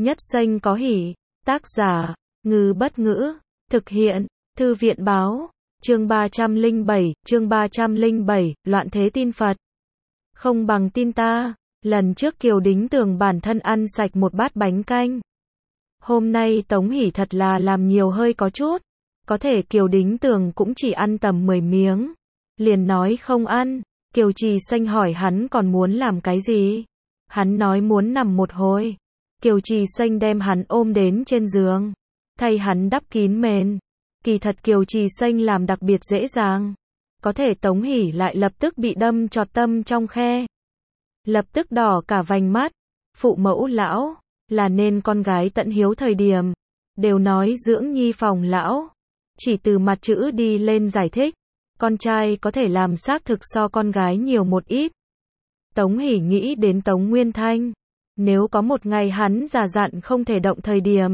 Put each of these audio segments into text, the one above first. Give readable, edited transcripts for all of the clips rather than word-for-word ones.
Nhất Xanh có hỉ. Tác giả, Ngư Bất Ngữ. Thực hiện, Thư viện Báo. Chương 307, Loạn thế tin Phật. Không bằng tin ta. Lần trước Kiều Đính Tường bản thân ăn sạch một bát bánh canh. Hôm nay Tống Hỷ thật là làm nhiều hơi có chút. Có thể Kiều Đính Tường cũng chỉ ăn tầm 10 miếng. Liền nói không ăn. Kiều Trì Xanh hỏi hắn còn muốn làm cái gì. Hắn nói muốn nằm một hồi. Kiều Trì Xanh đem hắn ôm đến trên giường. Thay hắn đắp kín mền. Kỳ thật Kiều Trì Xanh làm đặc biệt dễ dàng. Có thể Tống Hỷ lại lập tức bị đâm chọt tâm trong khe. Lập tức đỏ cả vành mắt. Phụ mẫu lão, là nên con gái tận hiếu thời điểm. Đều nói dưỡng nhi phòng lão. Chỉ từ mặt chữ đi lên giải thích. Con trai có thể làm xác thực so con gái nhiều một ít. Tống Hỷ nghĩ đến Tống Nguyên Thanh. Nếu có một ngày hắn già dặn không thể động thời điểm.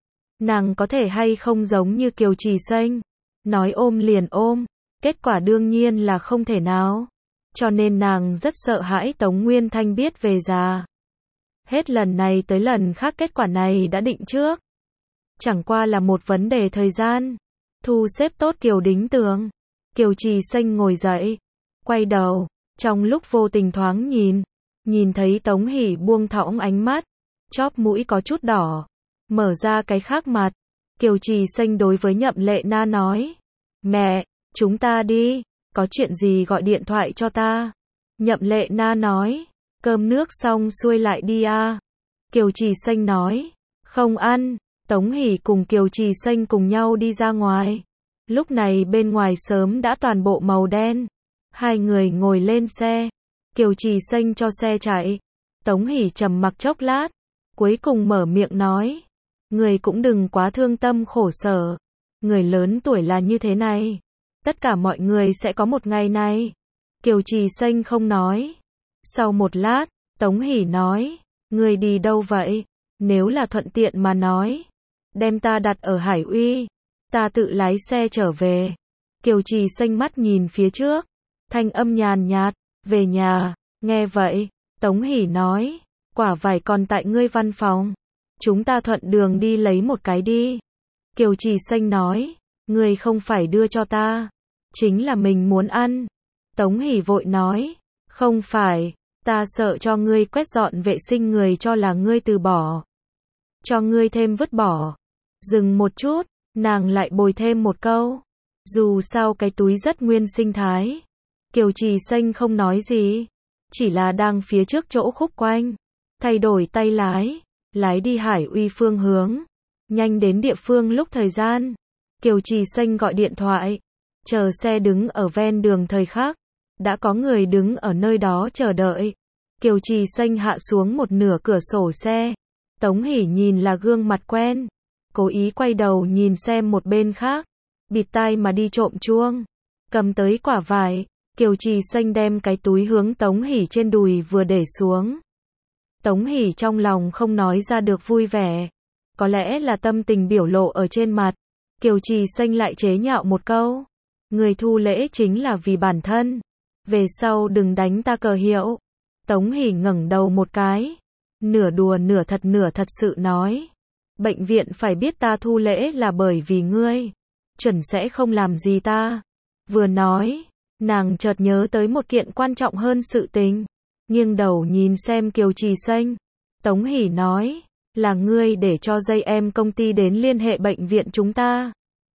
Nàng có thể hay không giống như Kiều Trì Xanh. Nói ôm liền ôm. Kết quả đương nhiên là không thể nào. Cho nên nàng rất sợ hãi Tống Nguyên Thanh biết về già. Hết lần này tới lần khác kết quả này đã định trước. Chẳng qua là một vấn đề thời gian. Thu xếp tốt Kiều Đính Tường. Kiều Trì Xanh ngồi dậy. Quay đầu. Trong lúc vô tình thoáng nhìn. Nhìn thấy Tống Hỷ buông thõng ánh mắt. Chóp mũi có chút đỏ. Mở ra cái khác mặt. Kiều Trì Xanh đối với Nhậm Lệ Na nói. Mẹ, chúng ta đi. Có chuyện gì gọi điện thoại cho ta. Nhậm Lệ Na nói. Cơm nước xong xuôi lại đi à. Kiều Trì Xanh nói. Không ăn. Tống Hỷ cùng Kiều Trì Xanh cùng nhau đi ra ngoài. Lúc này bên ngoài sớm đã toàn bộ màu đen. Hai người ngồi lên xe. Kiều Trì Xanh cho xe chạy. Tống Hỷ trầm mặc chốc lát. Cuối cùng mở miệng nói. Người cũng đừng quá thương tâm khổ sở. Người lớn tuổi là như thế này. Tất cả mọi người sẽ có một ngày này. Kiều Trì Xanh không nói. Sau một lát, Tống Hỷ nói. Người đi đâu vậy? Nếu là thuận tiện mà nói. Đem ta đặt ở Hải Uy. Ta tự lái xe trở về. Kiều Trì Xanh mắt nhìn phía trước. Thanh âm nhàn nhạt. Về nhà. Nghe vậy, Tống Hỷ nói. Quả vải còn tại ngươi văn phòng. Chúng ta thuận đường đi lấy một cái đi. Kiều Trì Xanh nói. Ngươi không phải đưa cho ta. Chính là mình muốn ăn. Tống Hỷ vội nói. Không phải. Ta sợ cho ngươi quét dọn vệ sinh người cho là ngươi từ bỏ. Cho ngươi thêm vứt bỏ. Dừng một chút. Nàng lại bồi thêm một câu. Dù sao cái túi rất nguyên sinh thái. Kiều Trì Xanh không nói gì. Chỉ là đang phía trước chỗ khúc quanh. Thay đổi tay lái. Lái đi Hải Uy phương hướng. Nhanh đến địa phương lúc thời gian. Kiều Trì Xanh gọi điện thoại. Chờ xe đứng ở ven đường thời khắc. Đã có người đứng ở nơi đó chờ đợi. Kiều Trì Xanh hạ xuống một nửa cửa sổ xe. Tống Hỷ nhìn là gương mặt quen. Cố ý quay đầu nhìn xem một bên khác. Bịt tai mà đi trộm chuông. Cầm tới quả vải. Kiều Trì Xanh đem cái túi hướng Tống Hỷ trên đùi vừa để xuống. Tống Hỷ trong lòng không nói ra được vui vẻ. Có lẽ là tâm tình biểu lộ ở trên mặt. Kiều Trì Xanh lại chế nhạo một câu. Người thu lễ chính là vì bản thân. Về sau đừng đánh ta cờ hiệu. Tống Hỷ ngẩng đầu một cái. Nửa đùa nửa thật sự nói. Bệnh viện phải biết ta thu lễ là bởi vì ngươi. Chuẩn sẽ không làm gì ta. Vừa nói. Nàng chợt nhớ tới một kiện quan trọng hơn sự tình. Nghiêng đầu nhìn xem Kiều Trì Xanh. Tống Hỷ nói. Là ngươi để cho dây em công ty đến liên hệ bệnh viện chúng ta.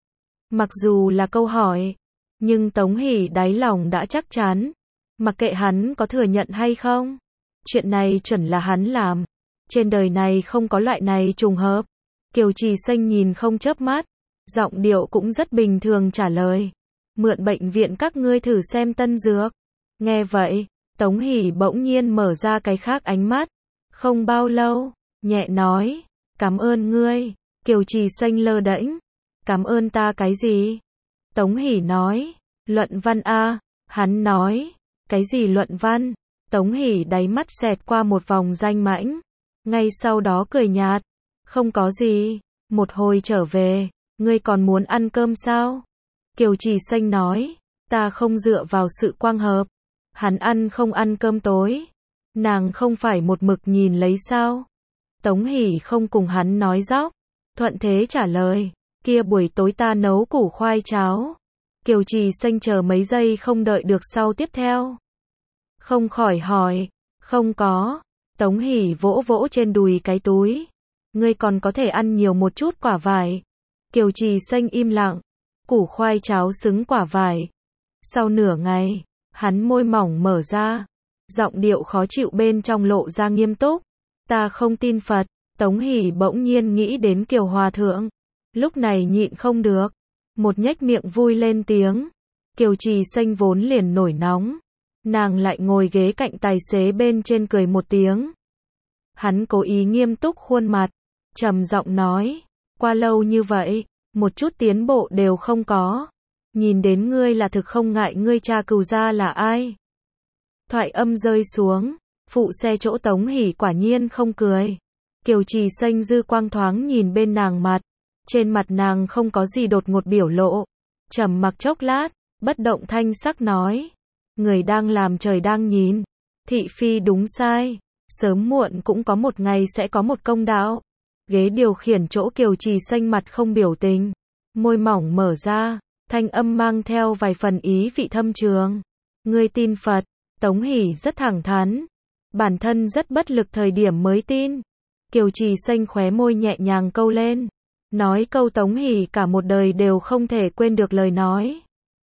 Mặc dù là câu hỏi. Nhưng Tống Hỷ đáy lòng đã chắc chắn. Mặc kệ hắn có thừa nhận hay không. Chuyện này chuẩn là hắn làm. Trên đời này không có loại này trùng hợp. Kiều Trì Xanh nhìn không chớp mắt. Giọng điệu cũng rất bình thường trả lời. Mượn bệnh viện các ngươi thử xem tân dược. Nghe vậy, Tống Hỷ bỗng nhiên mở ra cái khác ánh mắt. Không bao lâu, nhẹ nói. Cảm ơn ngươi. Kiều Trì Xanh lơ đễnh. Cảm ơn ta cái gì? Tống Hỷ nói. Luận văn a. Hắn nói. Cái gì luận văn? Tống Hỷ đáy mắt xẹt qua một vòng danh mãnh. Ngay sau đó cười nhạt. Không có gì. Một hồi trở về. Ngươi còn muốn ăn cơm sao? Kiều Trì Xanh nói. Ta không dựa vào sự quang hợp. Hắn ăn không ăn cơm tối. Nàng không phải một mực nhìn lấy sao? Tống Hỷ không cùng hắn nói dóc, thuận thế trả lời, kia buổi tối ta nấu củ khoai cháo. Kiều Trì Xanh chờ mấy giây không đợi được sau tiếp theo. Không khỏi hỏi, không có. Tống Hỷ vỗ vỗ trên đùi cái túi. Ngươi còn có thể ăn nhiều một chút quả vải. Kiều Trì Xanh im lặng, củ khoai cháo xứng quả vải. Sau nửa ngày, hắn môi mỏng mở ra, giọng điệu khó chịu bên trong lộ ra nghiêm túc. Ta không tin Phật. Tống Hỷ bỗng nhiên nghĩ đến Kiều Hòa Thượng. Lúc này nhịn không được, một nhếch miệng vui lên tiếng. Kiều Trì Xanh vốn liền nổi nóng, nàng lại ngồi ghế cạnh tài xế bên trên cười một tiếng. Hắn cố ý nghiêm túc khuôn mặt, trầm giọng nói, qua lâu như vậy, một chút tiến bộ đều không có. Nhìn đến ngươi là thực không ngại ngươi cha cừu gia là ai. Thoại âm rơi xuống, phụ xe chỗ Tống Hỷ quả nhiên không cười. Kiều Trì Xanh dư quang thoáng nhìn bên nàng mặt, trên mặt nàng không có gì đột ngột biểu lộ, trầm mặc chốc lát, bất động thanh sắc nói, người đang làm trời đang nhìn, thị phi đúng sai, sớm muộn cũng có một ngày sẽ có một công đạo. Ghế điều khiển chỗ Kiều Trì Xanh mặt không biểu tình, môi mỏng mở ra, thanh âm mang theo vài phần ý vị thâm trường. Ngươi tin Phật. Tống Hỷ rất thẳng thắn, bản thân rất bất lực thời điểm mới tin. Kiều Trì Xanh khóe môi nhẹ nhàng câu lên, nói câu Tống Hỷ cả một đời đều không thể quên được lời nói.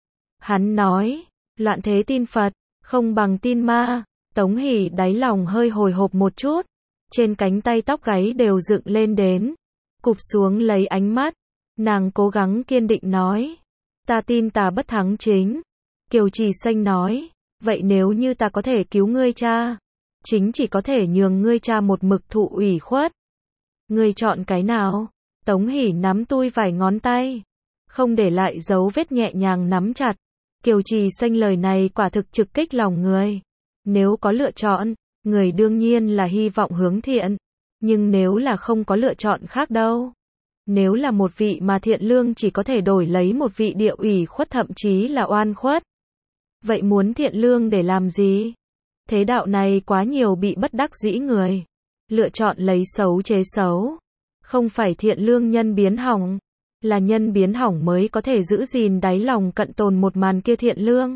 Hắn nói, loạn thế tin Phật, không bằng tin ma. Tống Hỷ đáy lòng hơi hồi hộp một chút, trên cánh tay tóc gáy đều dựng lên đến, cụp xuống lấy ánh mắt, nàng cố gắng kiên định nói, ta tin ta bất thắng chính. Kiều Trì Xanh nói, vậy nếu như ta có thể cứu ngươi cha, chính chỉ có thể nhường ngươi cha một mực thụ ủy khuất. Ngươi chọn cái nào? Tống Hỷ nắm tui vài ngón tay, không để lại dấu vết nhẹ nhàng nắm chặt. Kiều Trì Xanh lời này quả thực trực kích lòng người. Nếu có lựa chọn, người đương nhiên là hy vọng hướng thiện. Nhưng nếu là không có lựa chọn khác đâu. Nếu là một vị mà thiện lương chỉ có thể đổi lấy một vị địa ủy khuất thậm chí là oan khuất. Vậy muốn thiện lương để làm gì? Thế đạo này quá nhiều bị bất đắc dĩ người. Lựa chọn lấy xấu chế xấu. Không phải thiện lương nhân biến hỏng. Là nhân biến hỏng mới có thể giữ gìn đáy lòng cận tồn một màn kia thiện lương.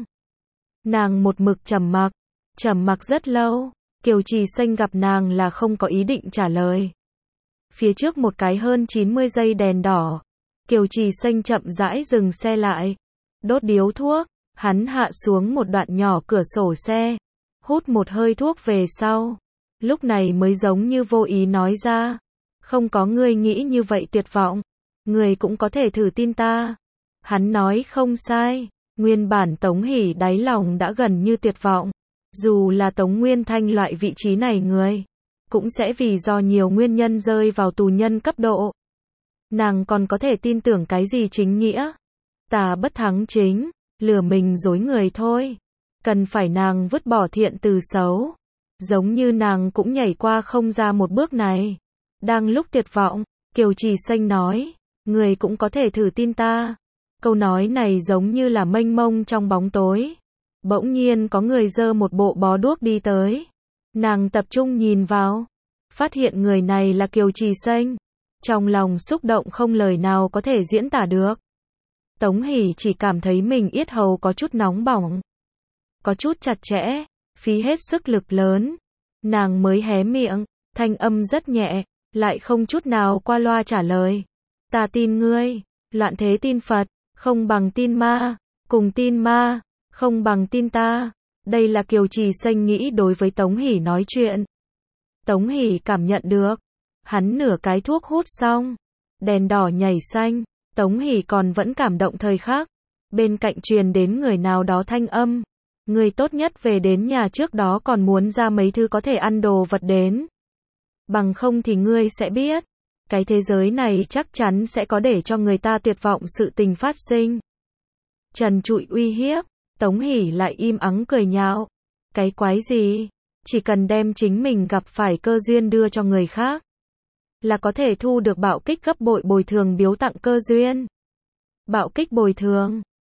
Nàng một mực trầm mặc rất lâu. Kiều Trì Xanh gặp nàng là không có ý định trả lời. Phía trước một cái hơn 90 giây đèn đỏ. Kiều Trì Xanh chậm rãi dừng xe lại. Đốt điếu thuốc. Hắn hạ xuống một đoạn nhỏ cửa sổ xe. Hút một hơi thuốc về sau. Lúc này mới giống như vô ý nói ra. Không có ngươi nghĩ như vậy tuyệt vọng. Ngươi cũng có thể thử tin ta. Hắn nói không sai. Nguyên bản Tống Hỷ đáy lòng đã gần như tuyệt vọng. Dù là Tống Nguyên Thanh loại vị trí này người, cũng sẽ vì do nhiều nguyên nhân rơi vào tù nhân cấp độ. Nàng còn có thể tin tưởng cái gì chính nghĩa? Ta bất thắng chính, lừa mình dối người thôi. Cần phải nàng vứt bỏ thiện từ xấu. Giống như nàng cũng nhảy qua không ra một bước này. Đang lúc tuyệt vọng, Kiều Trì Xanh nói, người cũng có thể thử tin ta. Câu nói này giống như là mênh mông trong bóng tối. Bỗng nhiên có người giơ một bộ bó đuốc đi tới. Nàng tập trung nhìn vào, phát hiện người này là Kiều Trì Xanh. Trong lòng xúc động không lời nào có thể diễn tả được. Tống Hỷ chỉ cảm thấy mình yết hầu có chút nóng bỏng, có chút chặt chẽ, phí hết sức lực lớn. Nàng mới hé miệng, thanh âm rất nhẹ, lại không chút nào qua loa trả lời. Ta tin ngươi, loạn thế tin Phật, không bằng tin ma, cùng tin ma, không bằng tin ta. Đây là Kiều Trì Xanh nghĩ đối với Tống Hỷ nói chuyện. Tống Hỷ cảm nhận được. Hắn nửa cái thuốc hút xong. Đèn đỏ nhảy xanh. Tống Hỷ còn vẫn cảm động thời khắc. Bên cạnh truyền đến người nào đó thanh âm. Người tốt nhất về đến nhà trước đó còn muốn ra mấy thứ có thể ăn đồ vật đến. Bằng không thì ngươi sẽ biết. Cái thế giới này chắc chắn sẽ có để cho người ta tuyệt vọng sự tình phát sinh. Trần trụi uy hiếp. Tống Hỷ lại im ắng cười nhạo. Cái quái gì? Chỉ cần đem chính mình gặp phải cơ duyên đưa cho người khác, là có thể thu được bạo kích gấp bội bồi thường biếu tặng cơ duyên. Bạo kích bồi thường.